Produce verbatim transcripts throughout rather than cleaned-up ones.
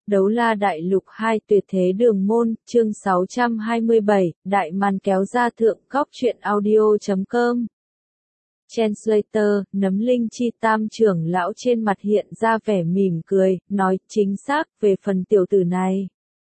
Đấu La Đại Lục hai Tuyệt Thế Đường Môn, chương sáu trăm hai mươi bảy, Đại Màn kéo ra thượng góc truyện audio chấm com. Translator, Nấm Linh Chi Tam trưởng lão trên mặt hiện ra vẻ mỉm cười, nói, chính xác, về phần tiểu tử này.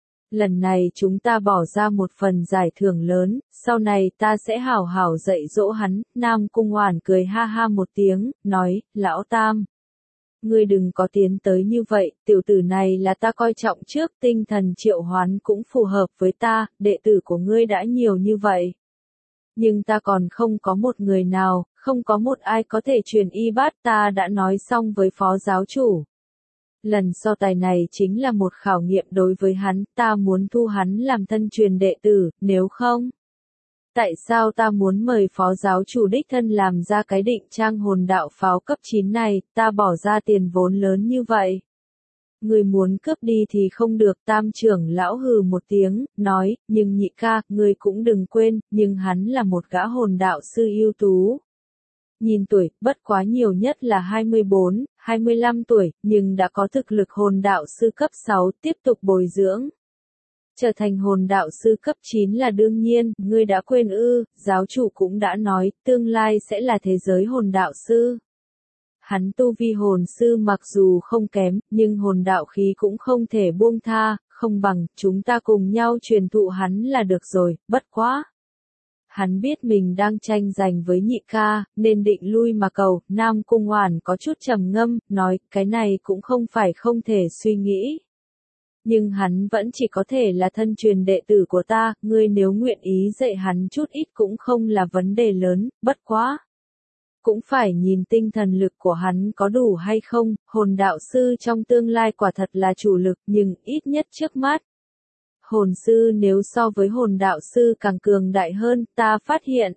Lần này chúng ta bỏ ra một phần giải thưởng lớn, sau này ta sẽ hảo hảo dạy dỗ hắn. Nam Cung Hoản cười ha ha một tiếng, nói, lão Tam. Ngươi đừng có tiến tới như vậy, tiểu tử này là ta coi trọng trước, tinh thần triệu hoán cũng phù hợp với ta, đệ tử của ngươi đã nhiều như vậy. Nhưng ta còn không có một người nào, không có một ai có thể truyền y bát, ta đã nói xong với phó giáo chủ. Lần so tài này chính là một khảo nghiệm đối với hắn, ta muốn thu hắn làm thân truyền đệ tử, nếu không. Tại sao ta muốn mời phó giáo chủ đích thân làm ra cái định trang hồn đạo pháo cấp chín này, ta bỏ ra tiền vốn lớn như vậy. Người muốn cướp đi thì không được. Tam trưởng lão hừ một tiếng, nói, nhưng nhị ca, người cũng đừng quên, nhưng hắn là một gã hồn đạo sư ưu tú. Nhìn tuổi, bất quá nhiều nhất là hai mươi bốn, hai mươi lăm tuổi, nhưng đã có thực lực hồn đạo sư cấp sáu, tiếp tục bồi dưỡng. Trở thành hồn đạo sư cấp chín là đương nhiên, ngươi đã quên ư, giáo chủ cũng đã nói, tương lai sẽ là thế giới hồn đạo sư. Hắn tu vi hồn sư mặc dù không kém, nhưng hồn đạo khí cũng không thể buông tha, không bằng, chúng ta cùng nhau truyền thụ hắn là được rồi, bất quá. Hắn biết mình đang tranh giành với nhị ca, nên định lui mà cầu. Nam Cung Hoản có chút trầm ngâm, nói, cái này cũng không phải không thể suy nghĩ. Nhưng hắn vẫn chỉ có thể là thân truyền đệ tử của ta, ngươi nếu nguyện ý dạy hắn chút ít cũng không là vấn đề lớn, bất quá. Cũng phải nhìn tinh thần lực của hắn có đủ hay không, hồn đạo sư trong tương lai quả thật là chủ lực, nhưng ít nhất trước mắt. Hồn sư nếu so với hồn đạo sư càng cường đại hơn, ta phát hiện.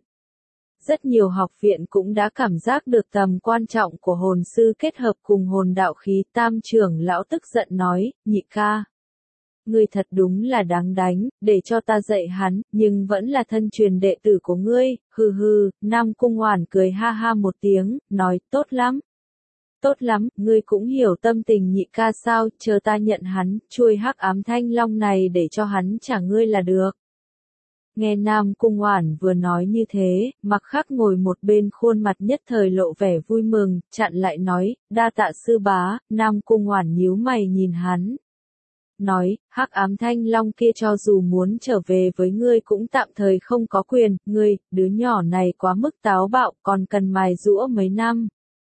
Rất nhiều học viện cũng đã cảm giác được tầm quan trọng của hồn sư kết hợp cùng hồn đạo khí. Tam trưởng lão tức giận nói, nhị ca. Ngươi thật đúng là đáng đánh, để cho ta dạy hắn, nhưng vẫn là thân truyền đệ tử của ngươi, hừ hừ. Nam Cung Hoản cười ha ha một tiếng, nói, tốt lắm. Tốt lắm, ngươi cũng hiểu tâm tình nhị ca sao, chờ ta nhận hắn, chuôi hắc ám thanh long này để cho hắn trả ngươi là được. Nghe Nam Cung Hoản vừa nói như thế, Mặc Khắc ngồi một bên khuôn mặt nhất thời lộ vẻ vui mừng, chặn lại nói, đa tạ sư bá. Nam Cung Hoản nhíu mày nhìn hắn. Nói, hắc ám thanh long kia cho dù muốn trở về với ngươi cũng tạm thời không có quyền, ngươi, đứa nhỏ này quá mức táo bạo, còn cần mài giũa mấy năm.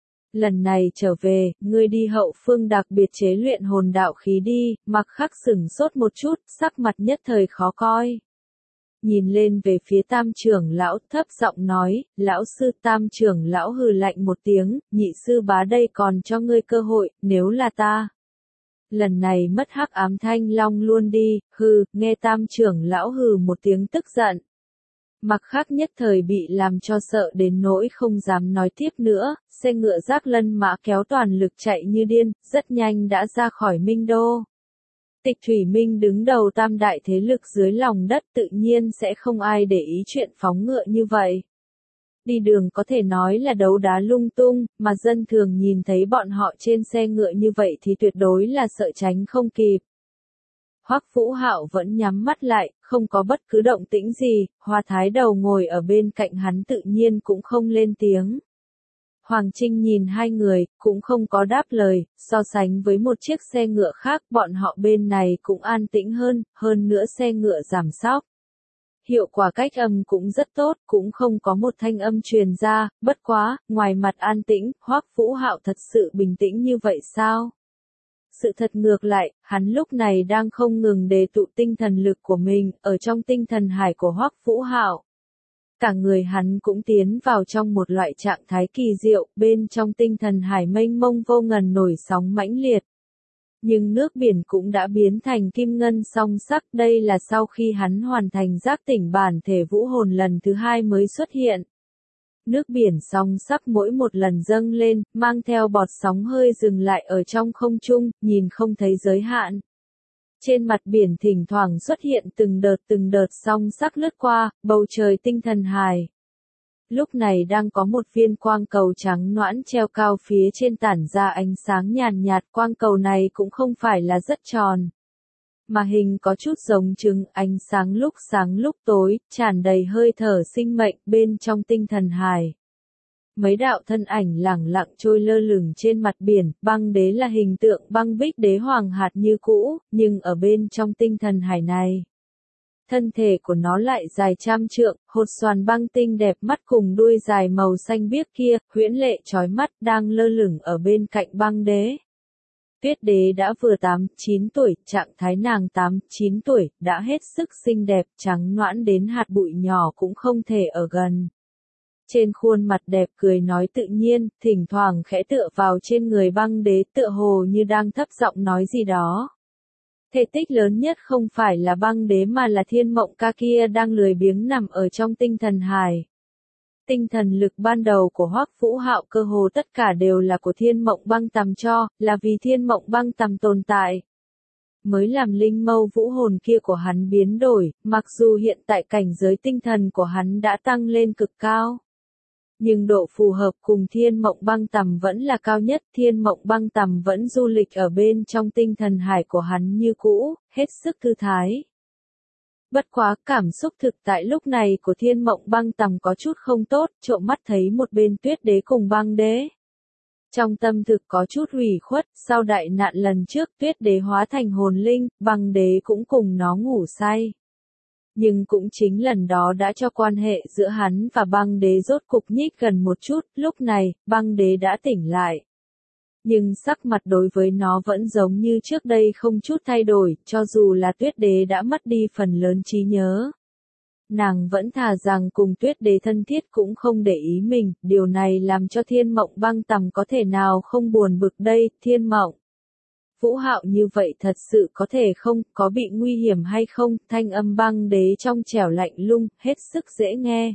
Lần này trở về, ngươi đi hậu phương đặc biệt chế luyện hồn đạo khí đi. Mặc Khắc sửng sốt một chút, sắc mặt nhất thời khó coi. Nhìn lên về phía tam trưởng lão, thấp giọng nói, lão sư. Tam trưởng lão hừ lạnh một tiếng, nhị sư bá đây còn cho ngươi cơ hội, nếu là ta. Lần này mất hắc ám thanh long luôn đi, hừ. Nghe tam trưởng lão hừ một tiếng tức giận. Mặc Khắc nhất thời bị làm cho sợ đến nỗi không dám nói tiếp nữa, xe ngựa Giác Lân Mã kéo toàn lực chạy như điên, rất nhanh đã ra khỏi Minh Đô. Tịch Thủy Minh đứng đầu tam đại thế lực dưới lòng đất, tự nhiên sẽ không ai để ý chuyện phóng ngựa như vậy. Đi đường có thể nói là đấu đá lung tung, mà dân thường nhìn thấy bọn họ trên xe ngựa như vậy thì tuyệt đối là sợ tránh không kịp. Hoắc Vũ Hạo vẫn nhắm mắt lại, không có bất cứ động tĩnh gì. Hoa Thái Đầu ngồi ở bên cạnh hắn tự nhiên cũng không lên tiếng. Hoàng Trinh nhìn hai người, cũng không có đáp lời. So sánh với một chiếc xe ngựa khác, bọn họ bên này cũng an tĩnh hơn, hơn nữa xe ngựa giảm xóc. Hiệu quả cách âm cũng rất tốt, cũng không có một thanh âm truyền ra. Bất quá, ngoài mặt an tĩnh, Hoắc Vũ Hạo thật sự bình tĩnh như vậy sao? Sự thật ngược lại, hắn lúc này đang không ngừng đề tụ tinh thần lực của mình, ở trong tinh thần hải của Hoắc Vũ Hạo. Cả người hắn cũng tiến vào trong một loại trạng thái kỳ diệu, bên trong tinh thần hải mênh mông vô ngần nổi sóng mãnh liệt. Nhưng nước biển cũng đã biến thành kim ngân song sắc, đây là sau khi hắn hoàn thành giác tỉnh bản thể vũ hồn lần thứ hai mới xuất hiện. Nước biển song sắc mỗi một lần dâng lên, mang theo bọt sóng hơi dừng lại ở trong không trung, nhìn không thấy giới hạn. Trên mặt biển thỉnh thoảng xuất hiện từng đợt từng đợt song sắc lướt qua, bầu trời tinh thần hải. lúc này đang có một viên quang cầu trắng nõn treo cao phía trên tản ra ánh sáng nhàn nhạt. Quang cầu này cũng không phải là rất tròn, mà hình có chút giống trứng, ánh sáng lúc sáng lúc tối, tràn đầy hơi thở sinh mệnh bên trong tinh thần hải. Mấy đạo thân ảnh lẳng lặng trôi lơ lửng trên mặt biển, băng đế là hình tượng băng bích đế hoàng hạt như cũ, nhưng ở bên trong tinh thần hải này. Thân thể của nó lại dài trăm trượng, hột xoàn băng tinh đẹp mắt cùng đuôi dài màu xanh biếc kia, huyễn lệ chói mắt đang lơ lửng ở bên cạnh băng đế. Tuyết đế đã vừa tám, chín tuổi, trạng thái nàng tám, chín tuổi, đã hết sức xinh đẹp, trắng nõn đến hạt bụi nhỏ cũng không thể ở gần. Trên khuôn mặt đẹp cười nói tự nhiên, thỉnh thoảng khẽ tựa vào trên người băng đế tựa hồ như đang thấp giọng nói gì đó. Thể tích lớn nhất không phải là băng đế mà là thiên mộng ca kia đang lười biếng nằm ở trong tinh thần hải. Tinh thần lực ban đầu của Hoắc Vũ Hạo cơ hồ tất cả đều là của thiên mộng băng tầm cho, là vì thiên mộng băng tầm tồn tại. Mới làm linh mâu vũ hồn kia của hắn biến đổi, mặc dù hiện tại cảnh giới tinh thần của hắn đã tăng lên cực cao. Nhưng độ phù hợp cùng thiên mộng băng tầm vẫn là cao nhất, thiên mộng băng tầm vẫn du lịch ở bên trong tinh thần hải của hắn như cũ, hết sức thư thái. Bất quá cảm xúc thực tại lúc này của thiên mộng băng tầm có chút không tốt, trộm mắt thấy một bên tuyết đế cùng băng đế. Trong tâm thực có chút ủy khuất, sau đại nạn lần trước tuyết đế hóa thành hồn linh, băng đế cũng cùng nó ngủ say. Nhưng cũng chính lần đó đã cho quan hệ giữa hắn và băng đế rốt cục nhích gần một chút, lúc này, băng đế đã tỉnh lại. Nhưng sắc mặt đối với nó vẫn giống như trước đây không chút thay đổi, cho dù là tuyết đế đã mất đi phần lớn trí nhớ. Nàng vẫn thà rằng cùng tuyết đế thân thiết cũng không để ý mình, điều này làm cho thiên mộng băng tầm có thể nào không buồn bực đây, thiên mộng. Vũ Hạo như vậy thật sự có thể không, có bị nguy hiểm hay không, thanh âm băng đế trong trẻo lạnh lung, hết sức dễ nghe.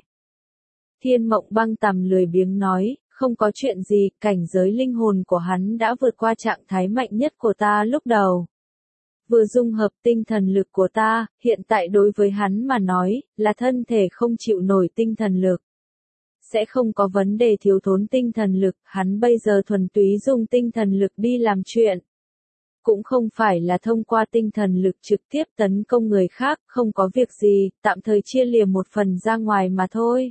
Thiên mộng băng tầm lười biếng nói, không có chuyện gì, cảnh giới linh hồn của hắn đã vượt qua trạng thái mạnh nhất của ta lúc đầu. Vừa dung hợp tinh thần lực của ta, hiện tại đối với hắn mà nói, là thân thể không chịu nổi tinh thần lực. Sẽ không có vấn đề thiếu thốn tinh thần lực, hắn bây giờ thuần túy dùng tinh thần lực đi làm chuyện. Cũng không phải là thông qua tinh thần lực trực tiếp tấn công người khác, không có việc gì, tạm thời chia liềm một phần ra ngoài mà thôi.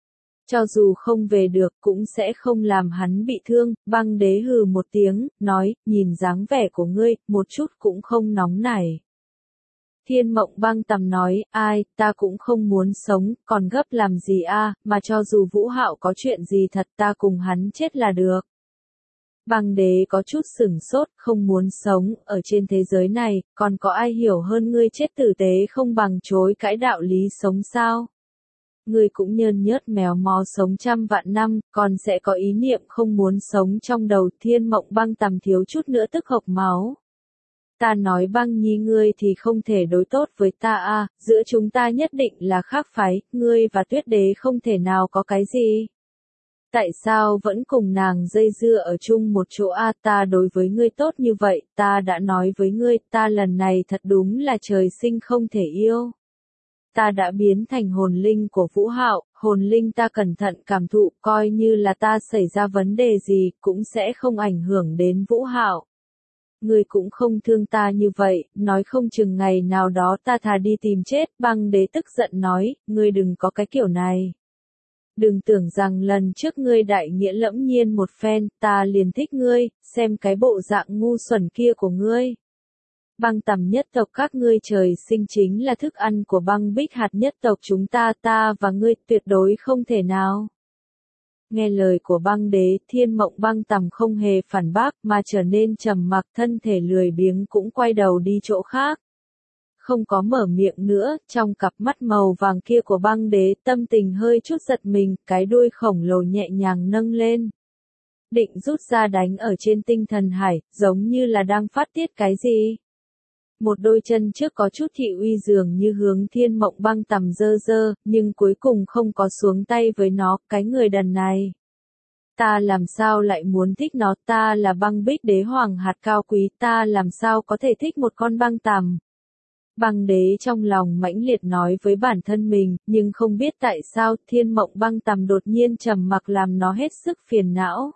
Cho dù không về được cũng sẽ không làm hắn bị thương, băng đế hừ một tiếng, nói, nhìn dáng vẻ của ngươi, một chút cũng không nóng nảy. Thiên mộng băng tầm nói, ai, ta cũng không muốn sống, còn gấp làm gì a, mà cho dù Vũ Hạo có chuyện gì thật ta cùng hắn chết là được. Băng đế có chút sửng sốt, không muốn sống, ở trên thế giới này, còn có ai hiểu hơn ngươi chết tử tế không bằng chối cãi đạo lý sống sao? Ngươi cũng nhơn nhớt mèo mò sống trăm vạn năm, còn sẽ có ý niệm không muốn sống trong đầu. Thiên mộng băng tầm thiếu chút nữa tức hộc máu. Ta nói băng nhi ngươi thì không thể đối tốt với ta a, giữa chúng ta nhất định là khác phái, ngươi và tuyết đế không thể nào có cái gì. Tại sao vẫn cùng nàng dây dưa ở chung một chỗ a, ta đối với ngươi tốt như vậy, ta đã nói với ngươi, ta lần này thật đúng là trời sinh không thể yêu. Ta đã biến thành hồn linh của Vũ Hạo, hồn linh ta cẩn thận cảm thụ, coi như là ta xảy ra vấn đề gì, cũng sẽ không ảnh hưởng đến Vũ Hạo. Ngươi cũng không thương ta như vậy, nói không chừng ngày nào đó ta thà đi tìm chết, băng đế tức giận nói, ngươi đừng có cái kiểu này. Đừng tưởng rằng lần trước ngươi đại nghĩa lẫm nhiên một phen, ta liền thích ngươi, xem cái bộ dạng ngu xuẩn kia của ngươi. Băng tầm nhất tộc các ngươi trời sinh chính là thức ăn của băng bích hạt nhất tộc chúng ta, ta và ngươi tuyệt đối không thể nào. Nghe lời của băng đế, thiên mộng băng tầm không hề phản bác mà trở nên trầm mặc, thân thể lười biếng cũng quay đầu đi chỗ khác. Không có mở miệng nữa, trong cặp mắt màu vàng kia của băng đế tâm tình hơi chút giật mình, cái đuôi khổng lồ nhẹ nhàng nâng lên. Định rút ra đánh ở trên tinh thần hải, giống như là đang phát tiết cái gì. Một đôi chân trước có chút thị uy dường như hướng thiên mộng băng tầm dơ dơ, nhưng cuối cùng không có xuống tay với nó, cái người đần này. Ta làm sao lại muốn thích nó, ta là băng bích đế hoàng hạt cao quý, ta làm sao có thể thích một con băng tầm. Băng đế trong lòng mãnh liệt nói với bản thân mình, nhưng không biết tại sao Thiên Mộng Băng Tằm đột nhiên trầm mặc làm nó hết sức phiền não.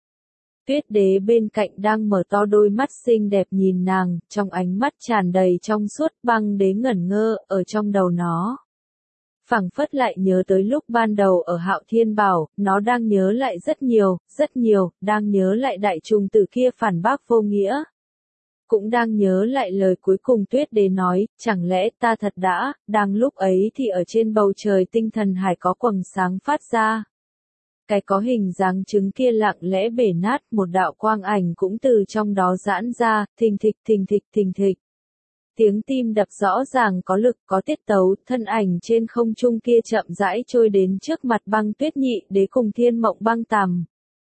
Tuyết đế bên cạnh đang mở to đôi mắt xinh đẹp nhìn nàng, trong ánh mắt tràn đầy trong suốt. Băng đế ngẩn ngơ, ở trong đầu nó. Phảng phất lại nhớ tới lúc ban đầu ở Hạo Thiên Bảo, nó đang nhớ lại rất nhiều, rất nhiều, đang nhớ lại đại trùng tử kia phản bác vô nghĩa. Cũng đang nhớ lại lời cuối cùng Tuyết đế nói, chẳng lẽ ta thật đã, đang lúc ấy thì ở trên bầu trời tinh thần hải có quầng sáng phát ra. Cái có hình dáng trứng kia lặng lẽ bể nát, một đạo quang ảnh cũng từ trong đó giãn ra, thình thịch thình thịch thình thịch. Tiếng tim đập rõ ràng có lực có tiết tấu, thân ảnh trên không trung kia chậm rãi trôi đến trước mặt Băng Tuyết Nhị đế cùng Thiên Mộng Băng Tằm.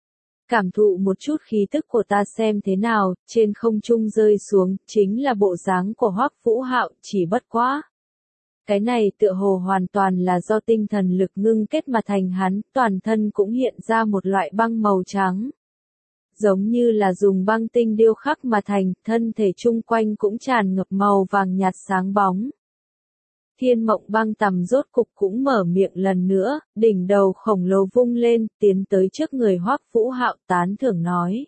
Cảm thụ một chút khí tức của ta xem thế nào, trên không trung rơi xuống, chính là bộ dáng của Hoắc Vũ Hạo, chỉ bất quá. Cái này tựa hồ hoàn toàn là do tinh thần lực ngưng kết mà thành hắn, toàn thân cũng hiện ra một loại băng màu trắng. Giống như là dùng băng tinh điêu khắc mà thành, thân thể chung quanh cũng tràn ngập màu vàng nhạt sáng bóng. Thiên Mộng Băng Tằm rốt cục cũng mở miệng lần nữa, đỉnh đầu khổng lồ vung lên, tiến tới trước người Hoắc Vũ Hạo tán thưởng nói.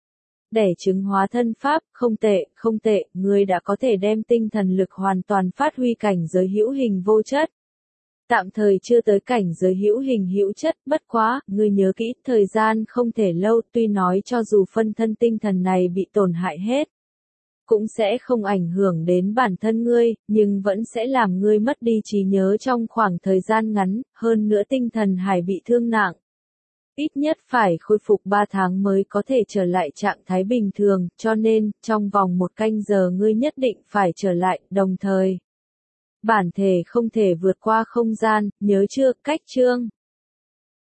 Đẻ trứng hóa thân pháp, không tệ, không tệ, ngươi đã có thể đem tinh thần lực hoàn toàn phát huy cảnh giới hữu hình vô chất. Tạm thời chưa tới cảnh giới hữu hình hữu chất, bất quá, ngươi nhớ kỹ, thời gian không thể lâu, tuy nói cho dù phân thân tinh thần này bị tổn hại hết, cũng sẽ không ảnh hưởng đến bản thân ngươi, nhưng vẫn sẽ làm ngươi mất đi trí nhớ trong khoảng thời gian ngắn, hơn nữa tinh thần hải bị thương nặng. Ít nhất phải khôi phục ba tháng mới có thể trở lại trạng thái bình thường, cho nên, trong vòng một canh giờ ngươi nhất định phải trở lại, đồng thời. Bản thể không thể vượt qua không gian, nhớ chưa, cách chương.